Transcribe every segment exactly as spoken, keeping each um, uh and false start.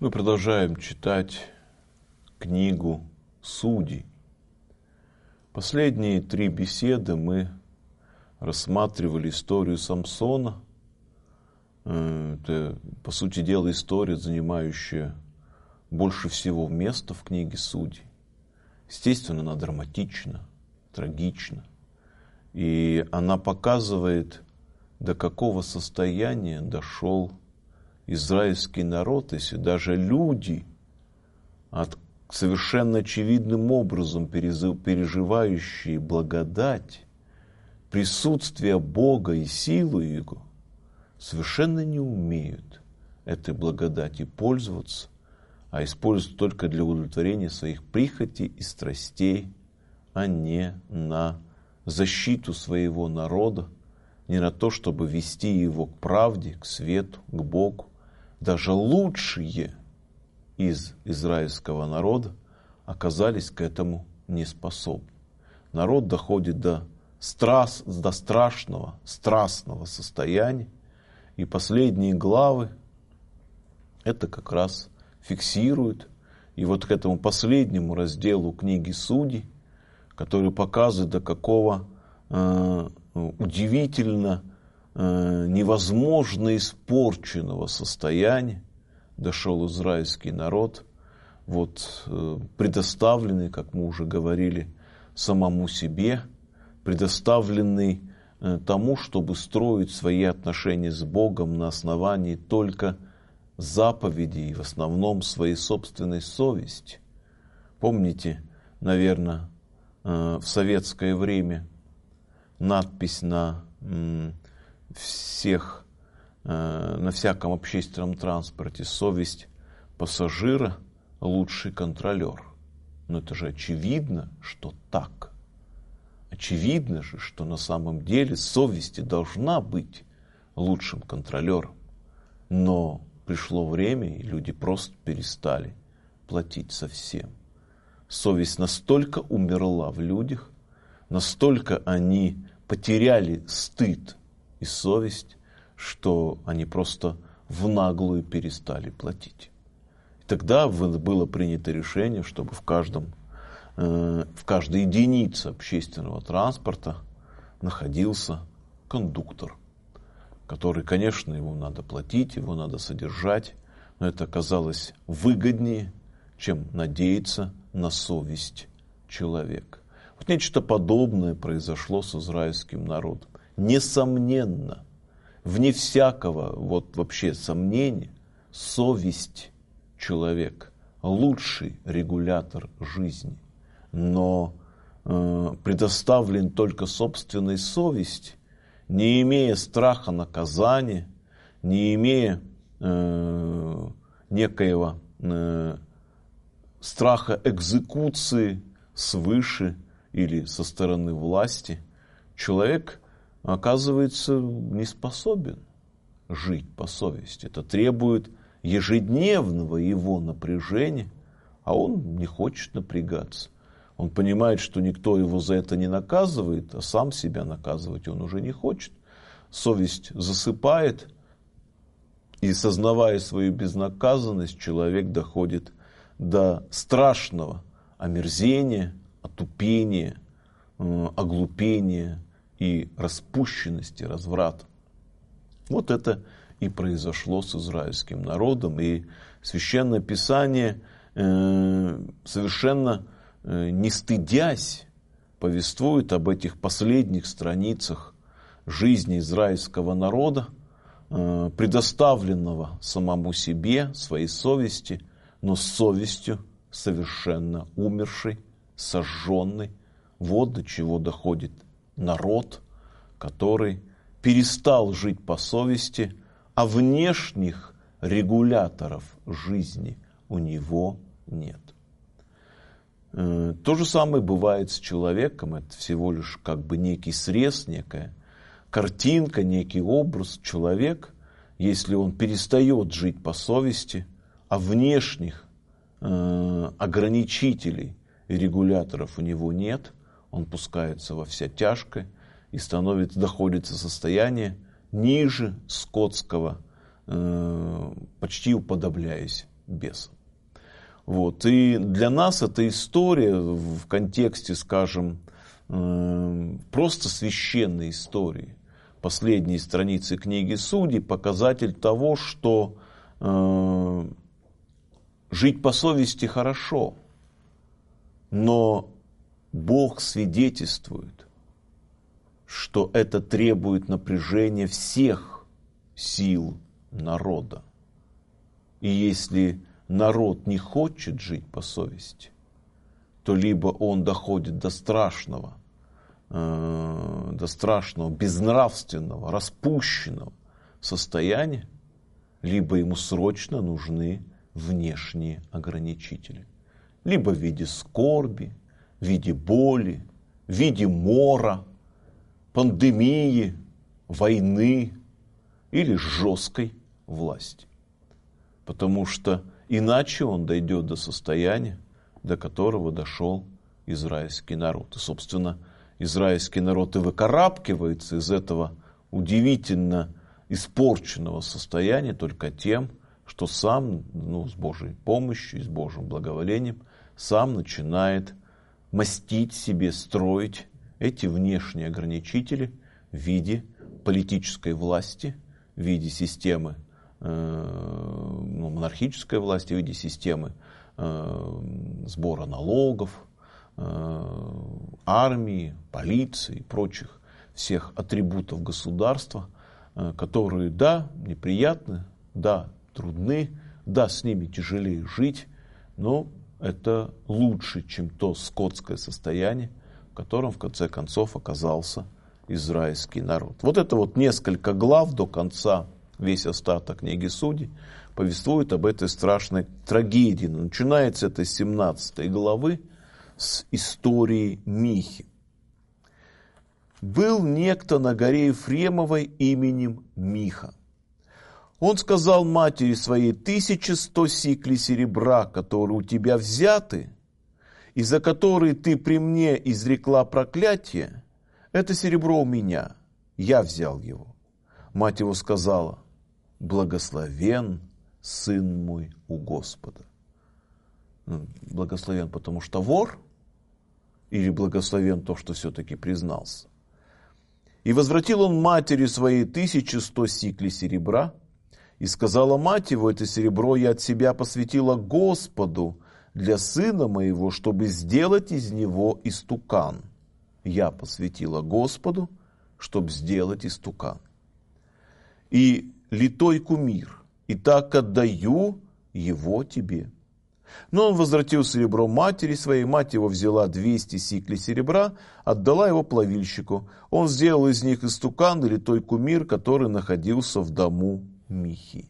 Мы продолжаем читать книгу Судей. Последние три беседы мы рассматривали историю Самсона. Это, по сути дела, история, занимающая больше всего места в книге Судей. Естественно, она драматична, трагична. И она показывает, до какого состояния дошел израильский народ, если даже люди, от, совершенно очевидным образом переживающие благодать, присутствие Бога и силу Его, совершенно не умеют этой благодати пользоваться, а используют только для удовлетворения своих прихотей и страстей, а не на защиту своего народа, не на то, чтобы вести его к правде, к свету, к Богу. Даже лучшие из израильского народа оказались к этому неспособны. Народ доходит до, страс, до страшного, страстного состояния, и последние главы это как раз фиксируют. И вот к этому последнему разделу книги Судей, который показывает, до какого э, удивительно невозможно испорченного состояния дошел израильский народ, вот, предоставленный, как мы уже говорили, самому себе, предоставленный тому, чтобы строить свои отношения с Богом на основании только заповедей и в основном своей собственной совести. Помните, наверное, в советское время надпись на всех, на всяком общественном транспорте: совесть пассажира – лучший контролер. Но это же очевидно, что так. Очевидно же, что на самом деле совесть должна быть лучшим контролером. Но пришло время, и люди просто перестали платить совсем. Совесть настолько умерла в людях, настолько они потеряли стыд и совесть, что они просто в наглую перестали платить. И тогда было принято решение, чтобы в, каждом, э, в каждой единице общественного транспорта находился кондуктор, который, конечно, ему надо платить, его надо содержать, но это оказалось выгоднее, чем надеяться на совесть человека. Вот нечто подобное произошло с израильским народом. Несомненно, вне всякого вот вообще сомнения, совесть человека – лучший регулятор жизни. Но э, предоставлен только собственной совести, не имея страха наказания, не имея э, некоего э, страха экзекуции свыше или со стороны власти, человек оказывается не способен жить по совести. Это требует ежедневного его напряжения, а он не хочет напрягаться. Он понимает, что никто его за это не наказывает, а сам себя наказывать он уже не хочет. Совесть засыпает, и, сознавая свою безнаказанность, человек доходит до страшного омерзения, отупения, оглупения и распущенности, разврата. Вот это и произошло с израильским народом. И Священное Писание, э, совершенно э, не стыдясь, повествует об этих последних страницах жизни израильского народа, э, предоставленного самому себе, своей совести, но с совестью совершенно умершей, сожженной. Вот до чего доходит народ, который перестал жить по совести, а внешних регуляторов жизни у него нет. То же самое бывает с человеком. Это всего лишь как бы некий срез, некая картинка, некий образ. Человек, если он перестает жить по совести, а внешних э, ограничителей и регуляторов у него нет, он пускается во вся тяжкое и становится, доходит до состояния ниже скотского, э, почти уподобляясь бесом. Вот. И для нас эта история в контексте, скажем, просто священной истории, последней страницы книги Судей, показатель того, что э, жить по совести хорошо, но Бог свидетельствует, что это требует напряжения всех сил народа. И если народ не хочет жить по совести, то либо он доходит до страшного, э, до страшного, безнравственного, распущенного состояния, либо ему срочно нужны внешние ограничители. Либо в виде скорби, в виде боли, в виде мора, пандемии, войны или жесткой власти. Потому что иначе он дойдет до состояния, до которого дошел израильский народ. И, собственно, израильский народ и выкарабкивается из этого удивительно испорченного состояния только тем, что сам, ну, с Божьей помощью и с Божьим благоволением, сам начинает мастить себе, строить эти внешние ограничители в виде политической власти, в виде системы, э, ну, монархической власти, в виде системы э, сбора налогов, э, армии, полиции и прочих всех атрибутов государства, э, которые, да, неприятны, да, трудны, да, с ними тяжелее жить, но это лучше, чем то скотское состояние, в котором в конце концов оказался израильский народ. Вот это вот несколько глав до конца, весь остаток книги Судей, повествует об этой страшной трагедии. Начинается это с семнадцатой главы, с истории Михи. «Был некто на горе Ефремовой именем Миха. Он сказал матери своей: тысяча сто сиклей серебра, которые у тебя взяты, и за которые ты при мне изрекла проклятие, это серебро у меня, я взял его. Мать его сказала: благословен сын мой у Господа». Благословен, потому что вор? Или благословен то, что все-таки признался? «И возвратил он матери своей тысячу сто сиклей серебра, и сказала мать его: это серебро я от себя посвятила Господу для сына моего, чтобы сделать из него истукан. Я посвятила Господу, чтобы сделать истукан. И литой кумир, и так отдаю его тебе». Но он возвратил серебро матери своей, мать его взяла двести сиклей серебра, отдала его плавильщику. Он сделал из них истукан и литой кумир, который находился в дому Михи.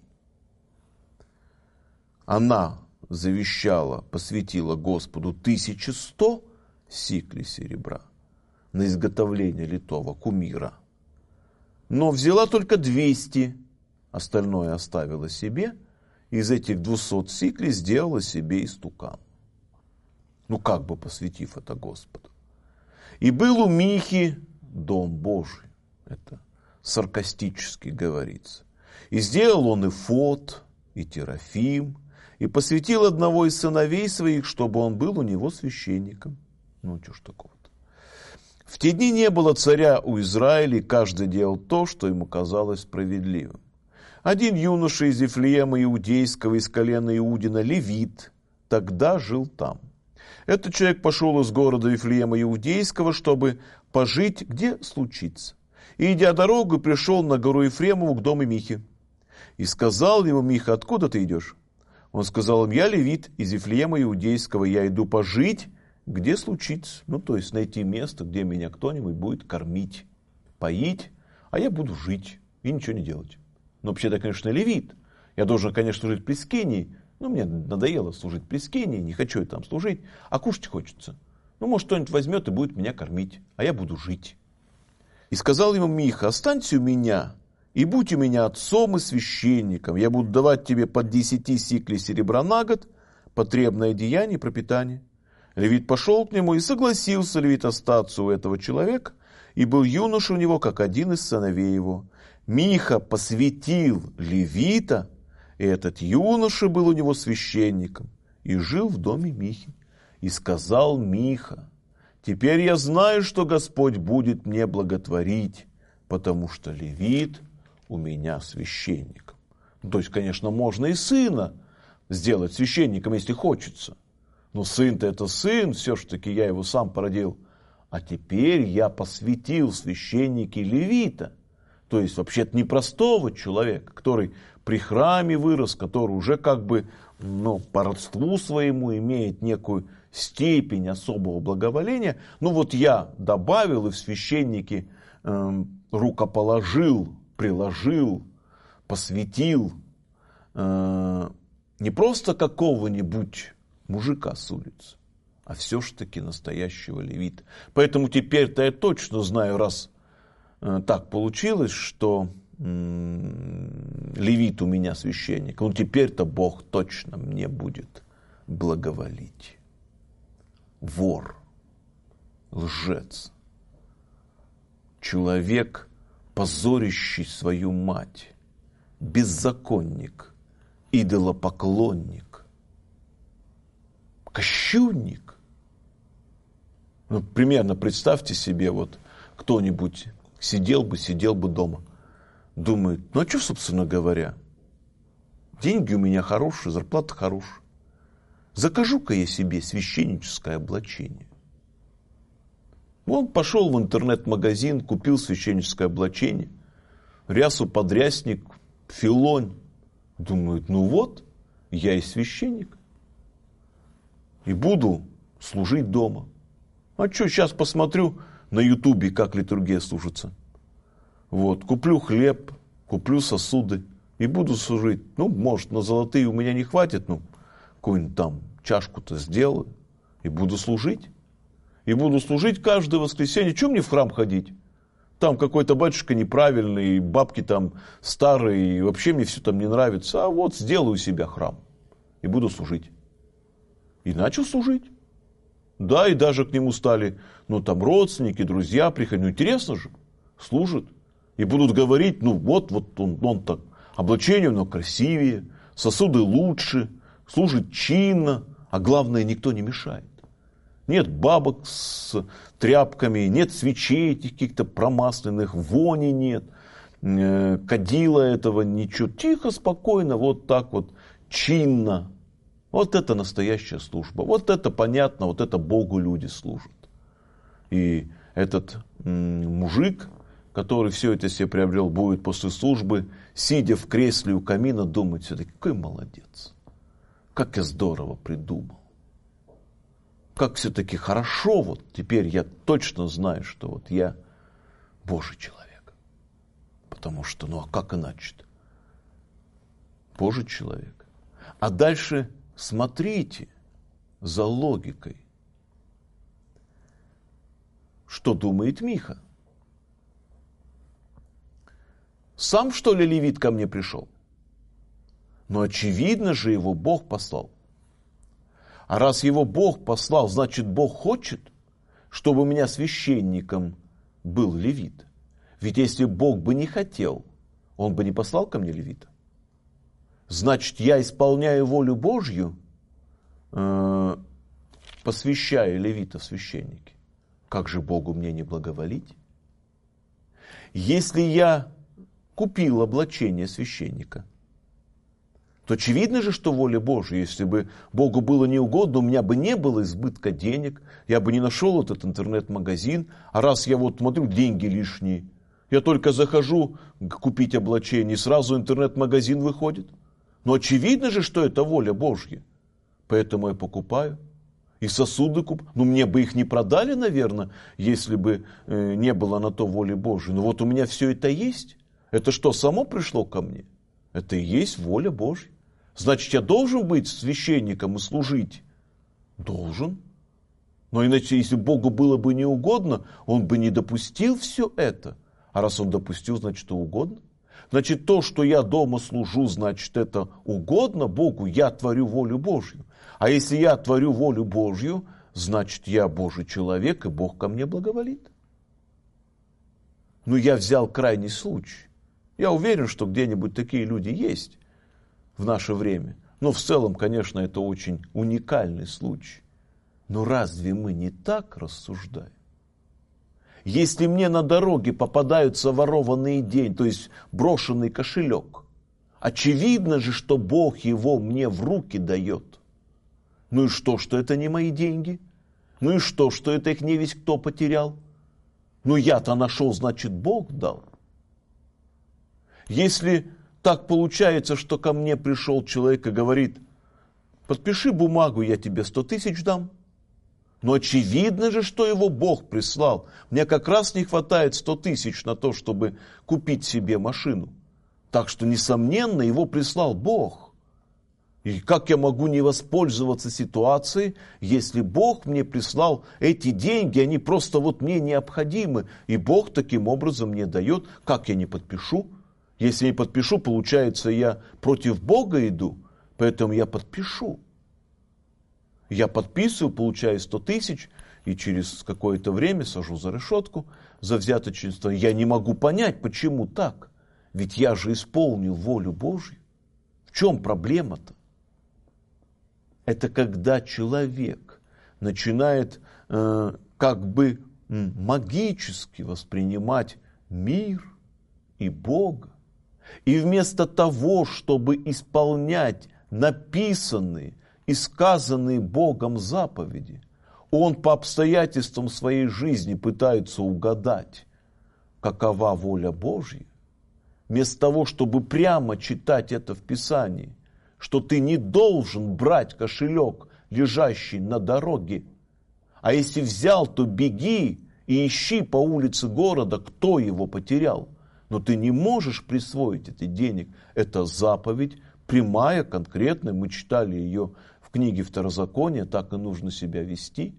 Она завещала, посвятила Господу тысячу сто сиклей серебра на изготовление литого кумира, но взяла только двести, остальное оставила себе, и из этих двухсот сиклей сделала себе истукан. Ну, как бы посвятив это Господу. «И был у Михи дом Божий», это саркастически говорится. «И сделал он эфод, и терафим, и посвятил одного из сыновей своих, чтобы он был у него священником». Ну, что ж такого-то. В те дни не было царя у Израиля, и каждый делал то, что ему казалось справедливым. Один юноша из Вифлеема Иудейского, из колена Иудина, левит, тогда жил там. Этот человек пошел из города Вифлеема Иудейского, чтобы пожить, где случится. И, идя дорогу, пришел на гору Ефремову к дому Михи. И сказал ему Миха: откуда ты идешь? Он сказал им: я левит из Вифлеема Иудейского, я иду пожить, где случится. Ну, то есть найти место, где меня кто-нибудь будет кормить, поить, а я буду жить и ничего не делать. Ну, вообще-то, конечно, левит. Я должен, конечно, служить при скинии. Ну, мне надоело служить при скинии, не хочу я там служить, а кушать хочется. Ну, может, кто-нибудь возьмет и будет меня кормить, а я буду жить. И сказал ему Миха: останься у меня, и будь у меня отцом и священником. Я буду давать тебе по десяти сиклей серебра на год, потребное деяние и пропитание. Левит пошел к нему, и согласился левит остаться у этого человека, и был юноша у него, как один из сыновей его. Миха посвятил левита И этот юноша был у него священником и жил в доме Михи. И сказал Миха: теперь я знаю, что Господь будет мне благотворить, потому что левит у меня священником. То есть, конечно, можно и сына сделать священником, если хочется. Но сын-то это сын, все-таки я его сам породил. А теперь я посвятил в священники левита. То есть, вообще-то непростого человека, который при храме вырос, который уже как бы, ну, по родству своему имеет некую степень особого благоволения. Ну вот я добавил и в священники э, рукоположил, приложил, посвятил э, не просто какого-нибудь мужика с улицы, а все-таки настоящего левита. Поэтому теперь-то я точно знаю, раз э, так получилось, что э, левит у меня священник, ну теперь-то Бог точно мне будет благоволить. Вор, лжец, человек, позорящий свою мать, беззаконник, идолопоклонник, кощунник. Ну, примерно представьте себе, вот кто-нибудь сидел бы, сидел бы дома, думает, ну а что, собственно говоря, деньги у меня хорошие, зарплата хорошая. Закажу-ка я себе священническое облачение. Он пошел в интернет-магазин, купил священническое облачение, рясу, подрясник, филонь. Думает, ну вот, я и священник. И буду служить дома. А что, сейчас посмотрю на ютубе, как литургия служится. Вот, куплю хлеб, куплю сосуды и буду служить. Ну, может, на золотые у меня не хватит, ну, какую-нибудь там чашку-то сделаю и буду служить. И буду служить каждое воскресенье. Чего мне в храм ходить? Там какой-то батюшка неправильный, бабки там старые, и вообще мне все там не нравится. А вот сделаю себе храм и буду служить. И начал служить. Да, и даже к нему стали, ну там родственники, друзья приходят. Ну интересно же, служит. И будут говорить, ну вот, вот он, он так, облачение у него красивее, сосуды лучше, служит чинно, а главное, никто не мешает. Нет бабок с тряпками, нет свечей этих каких-то промасленных, вони нет, э, кадила этого, ничего. Тихо, спокойно, вот так вот, чинно. Вот это настоящая служба. Вот это понятно, вот это Богу люди служат. И этот м- мужик, который все это себе приобрел, будет после службы, сидя в кресле у камина, думать все-таки, какой молодец. Как я здорово придумал. Как все-таки хорошо, вот теперь я точно знаю, что вот я Божий человек. Потому что, ну а как иначе-то? Божий человек. А дальше смотрите за логикой. Что думает Миха? Сам, что ли, левит ко мне пришел? Но очевидно же, его Бог послал. А раз его Бог послал, значит, Бог хочет, чтобы у меня священником был левит. Ведь если Бог бы не хотел, Он бы не послал ко мне левита. Значит, я исполняю волю Божью, э, посвящая левита в священники. Как же Богу мне не благоволить? Если я купил облачение священника, то очевидно же, что воля Божья. Если бы Богу было неугодно, у меня бы не было избытка денег, я бы не нашел этот интернет-магазин, а раз я вот смотрю, деньги лишние, я только захожу купить облачение, и сразу интернет-магазин выходит. Но очевидно же, что это воля Божья. Поэтому я покупаю. И сосуды купаю. Ну, мне бы их не продали, наверное, если бы э, не было на то воли Божьей. Но вот у меня все это есть. Это что, само пришло ко мне? Это и есть воля Божья. Значит, я должен быть священником и служить? Должен. Но иначе, если Богу было бы не угодно, Он бы не допустил все это. А раз Он допустил, значит, это угодно. Значит, то, что я дома служу, значит, это угодно Богу, я творю волю Божью. А если я творю волю Божью, значит, я Божий человек, и Бог ко мне благоволит. Ну, я взял крайний случай. Я уверен, что где-нибудь такие люди есть. в наше время. Но в целом, конечно, это очень уникальный случай. Но разве мы не так рассуждаем? Если мне на дороге попадаются ворованные деньги, то есть брошенный кошелек, очевидно же, что Бог его мне в руки дает. Ну и что, что это не мои деньги? Ну и что, что это их не весь кто потерял? Ну я-то нашел, значит, Бог дал. Если так получается, что ко мне пришел человек и говорит: подпиши бумагу, я тебе сто тысяч дам. Но очевидно же, что его Бог прислал. Мне как раз не хватает сто тысяч на то, чтобы купить себе машину. Так что, несомненно, его прислал Бог. И как я могу не воспользоваться ситуацией, если Бог мне прислал эти деньги, они просто вот мне необходимы, и Бог таким образом мне дает, как я не подпишу? Если не подпишу, получается, я против Бога иду, поэтому я подпишу. Я подписываю, получаю сто тысяч, и через какое-то время сажу за решетку за взяточничество. Я не могу понять, почему так. Ведь я же исполнил волю Божью. В чем проблема-то? Это когда человек начинает э, как бы магически воспринимать мир и Бога. И вместо того, чтобы исполнять написанные и сказанные Богом заповеди, он по обстоятельствам своей жизни пытается угадать, какова воля Божья. Вместо того, чтобы прямо читать это в Писании, что ты не должен брать кошелек, лежащий на дороге, а если взял, то беги и ищи по улице города, кто его потерял. Но ты не можешь присвоить эти денег. Это заповедь прямая, конкретная. Мы читали ее в книге Второзакония, так и нужно себя вести.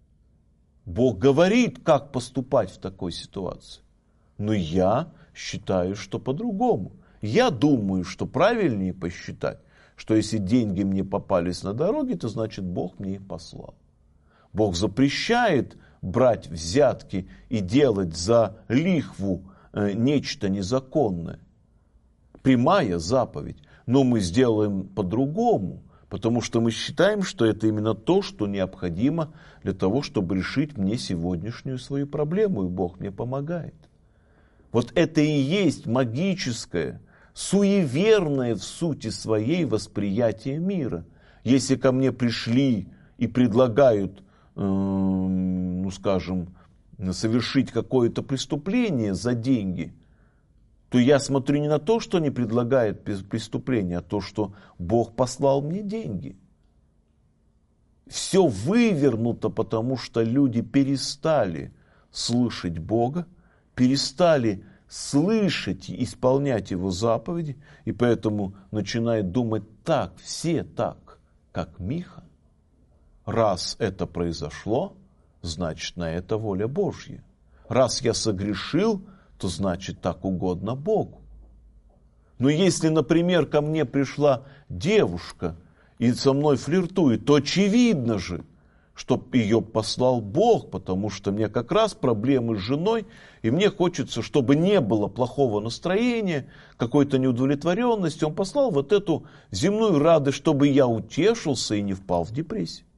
Бог говорит, как поступать в такой ситуации. Но я считаю, что по-другому. Я думаю, что правильнее посчитать, что если деньги мне попались на дороге, то значит Бог мне их послал. Бог запрещает брать взятки и делать за лихву э, нечто незаконное. Прямая заповедь. Но мы сделаем по-другому, потому что мы считаем, что это именно то, что необходимо для того, чтобы решить мне сегодняшнюю свою проблему, и Бог мне помогает. Вот это и есть магическое, суеверное в сути своей восприятие мира. Если ко мне пришли и предлагают, э, ну скажем, совершить какое-то преступление за деньги, то я смотрю не на то, что они предлагают преступление, а то, что Бог послал мне деньги. Все вывернуто, потому что люди перестали слышать Бога, перестали слышать и исполнять Его заповеди, и поэтому начинают думать так, все так, как Миха. Раз это произошло, значит, на это воля Божья. Раз я согрешил, то значит, так угодно Богу. Но если, например, ко мне пришла девушка и со мной флиртует, то очевидно же, что ее послал Бог, потому что мне как раз проблемы с женой, и мне хочется, чтобы не было плохого настроения, какой-то неудовлетворенности. Он послал вот эту земную радость, чтобы я утешился и не впал в депрессию.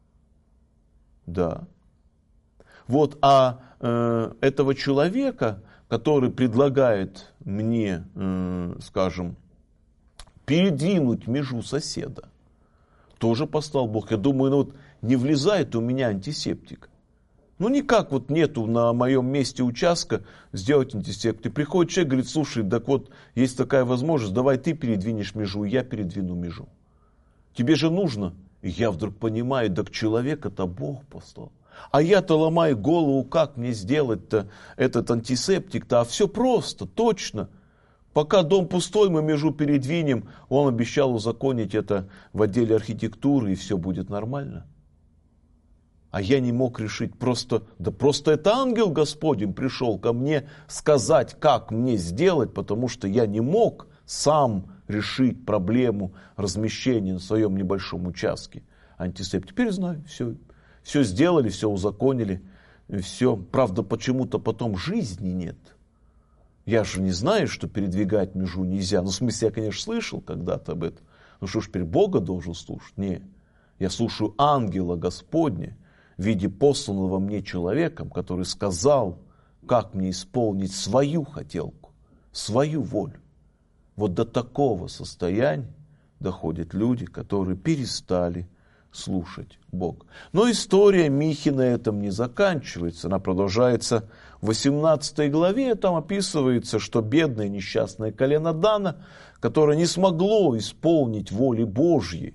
Да. Вот, а э, этого человека, который предлагает мне, э, скажем, передвинуть межу соседа, тоже послал Бог. Я думаю, ну вот не влезает у меня антисептик. Ну никак вот нету на моем месте участка сделать антисептик. Приходит человек, говорит: слушай, так вот есть такая возможность, давай ты передвинешь межу, я передвину межу. Тебе же нужно. И я вдруг понимаю, так человек-то Бог послал. А я-то ломаю голову, как мне сделать-то этот антисептик-то. А все просто, точно. Пока дом пустой, мы межу передвинем. Он обещал узаконить это в отделе архитектуры, и все будет нормально. А я не мог решить, просто, да просто это ангел Господень пришел ко мне сказать, как мне сделать, потому что я не мог сам решить проблему размещения на своем небольшом участке антисептик. Теперь знаю, все. Все сделали, все узаконили, все. Правда, почему-то потом жизни нет. Я же не знаю, что передвигать межу нельзя. Ну, в смысле, я, конечно, слышал когда-то об этом. Ну что ж, теперь Бога должен слушать? Не, я слушаю ангела Господня в виде посланного мне человеком, который сказал, как мне исполнить свою хотелку, свою волю. Вот до такого состояния доходят люди, которые перестали слушать Бога. Но история Михи на этом не заканчивается. Она продолжается в восемнадцатой главе. Там описывается, что бедное несчастное колено Дана, которое не смогло исполнить воли Божьей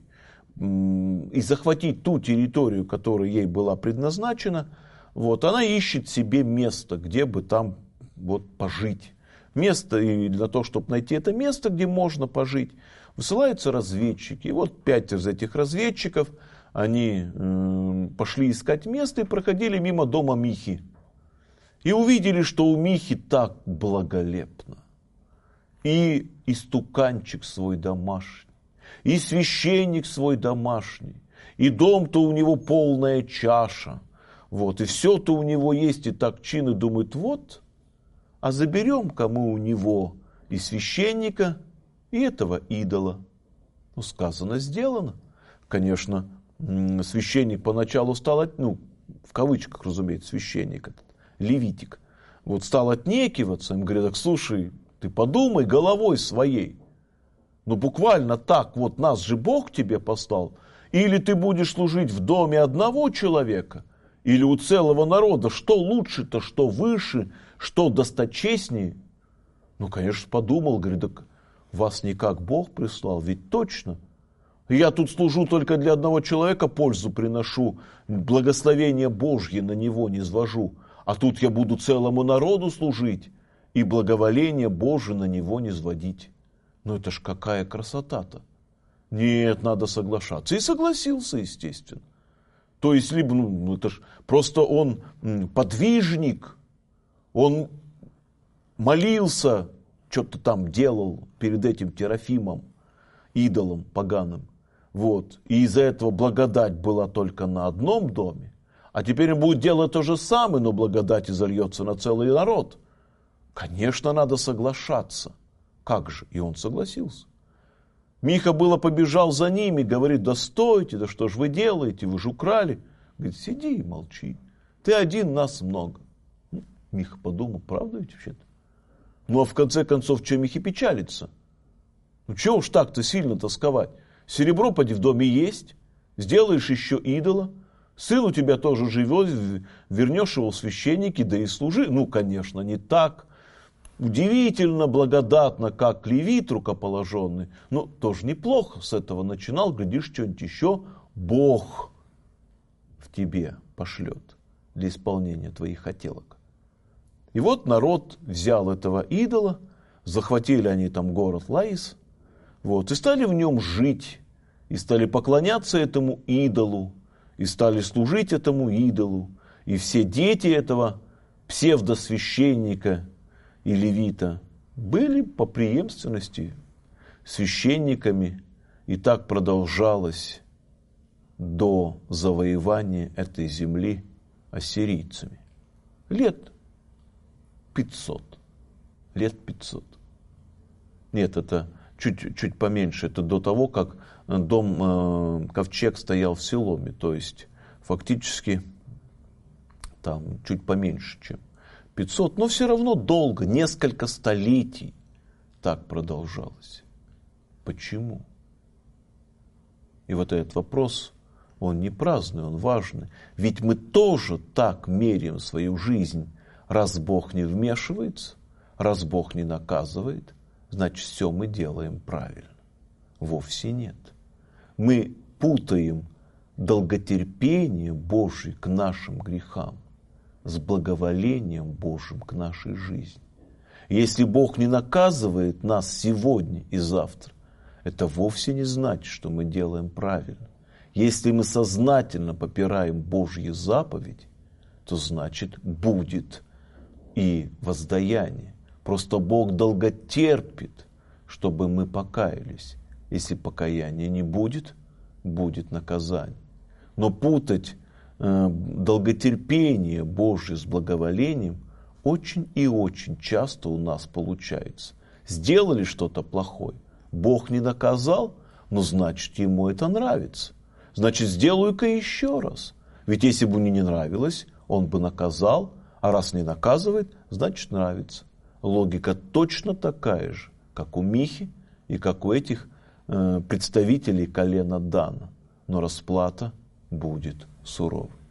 и захватить ту территорию, которая ей была предназначена, вот, она ищет себе место, где бы там вот, пожить. Место, и для того, чтобы найти это место, где можно пожить, высылаются разведчики. И вот пять из этих разведчиков, они э, пошли искать место и проходили мимо дома Михи. И увидели, что у Михи так благолепно. И истуканчик свой домашний, и священник свой домашний, и дом-то у него полная чаша. Вот, и все-то у него есть, и так чины думают, вот, а заберем-ка мы у него и священника, и этого идола. Ну, сказано, сделано. Конечно, священник поначалу стал, ну, в кавычках, разумеется, священник этот, левитик, вот стал отнекиваться, им говорят, так слушай, ты подумай головой своей. Ну, буквально так, вот нас же Бог тебе послал. Или ты будешь служить в доме одного человека, или у целого народа. Что лучше-то, что выше, что досточестнее? Ну, конечно, подумал, говорит, так вас не как Бог прислал, ведь точно. Я тут служу только для одного человека, пользу приношу, благословение Божье на него низвожу. А тут я буду целому народу служить и благоволение Божие на него низводить. Ну это ж какая красота-то. Нет, надо соглашаться. И согласился, естественно. То есть, либо, ну, это ж просто он подвижник, он молился, что-то там делал перед этим Терафимом, идолом поганым. Вот. И из-за этого благодать была только на одном доме. А теперь он будет делать то же самое, но благодать изольется на целый народ. Конечно, надо соглашаться. Как же? И он согласился. Миха было побежал за ними, говорит, да стойте, да что ж вы делаете, вы же украли. Говорит, сиди и молчи, ты один, нас много. Ну, Миха подумал, правда ведь вообще-то? Ну а в конце концов, что Михе печалиться? Ну чего уж так-то сильно тосковать? Серебро поди в доме есть, сделаешь еще идола, сын у тебя тоже живет, вернешь его в священники, да и служи. Ну, конечно, не так. Удивительно, благодатно, как левит рукоположенный. Но тоже неплохо с этого начинал. Глядишь, что-нибудь еще Бог в тебе пошлет для исполнения твоих хотелок. И вот народ взял этого идола, захватили они там город Лаис, вот, и стали в нем жить, и стали поклоняться этому идолу, и стали служить этому идолу. И все дети этого псевдосвященника и левита были по преемственности священниками, и так продолжалось до завоевания этой земли ассирийцами. Лет пятьсот. Лет пятьсот. Нет, это чуть, чуть поменьше. Это до того, как дом, э, ковчег стоял в Силоме. То есть, фактически, там чуть поменьше, чем пятьсот, но все равно долго, несколько столетий так продолжалось. Почему? И вот этот вопрос, он не праздный, он важный. Ведь мы тоже так меряем свою жизнь. Раз Бог не вмешивается, раз Бог не наказывает, значит, все мы делаем правильно. Вовсе нет. Мы путаем долготерпение Божие к нашим грехам с благоволением Божьим к нашей жизни. Если Бог не наказывает нас сегодня и завтра, это вовсе не значит, что мы делаем правильно. Если мы сознательно попираем Божьи заповеди, то значит будет и воздаяние. Просто Бог долго терпит, чтобы мы покаялись. Если покаяния не будет, будет наказание. Но путать долготерпение Божие с благоволением очень и очень часто у нас получается. Сделали что-то плохое, Бог не наказал, но значит ему это нравится. Значит, сделаю-ка еще раз. Ведь если бы мне не нравилось, он бы наказал, а раз не наказывает, значит нравится. Логика точно такая же, как у Михи и как у этих э, представителей колена Дана. Но расплата будет суровой.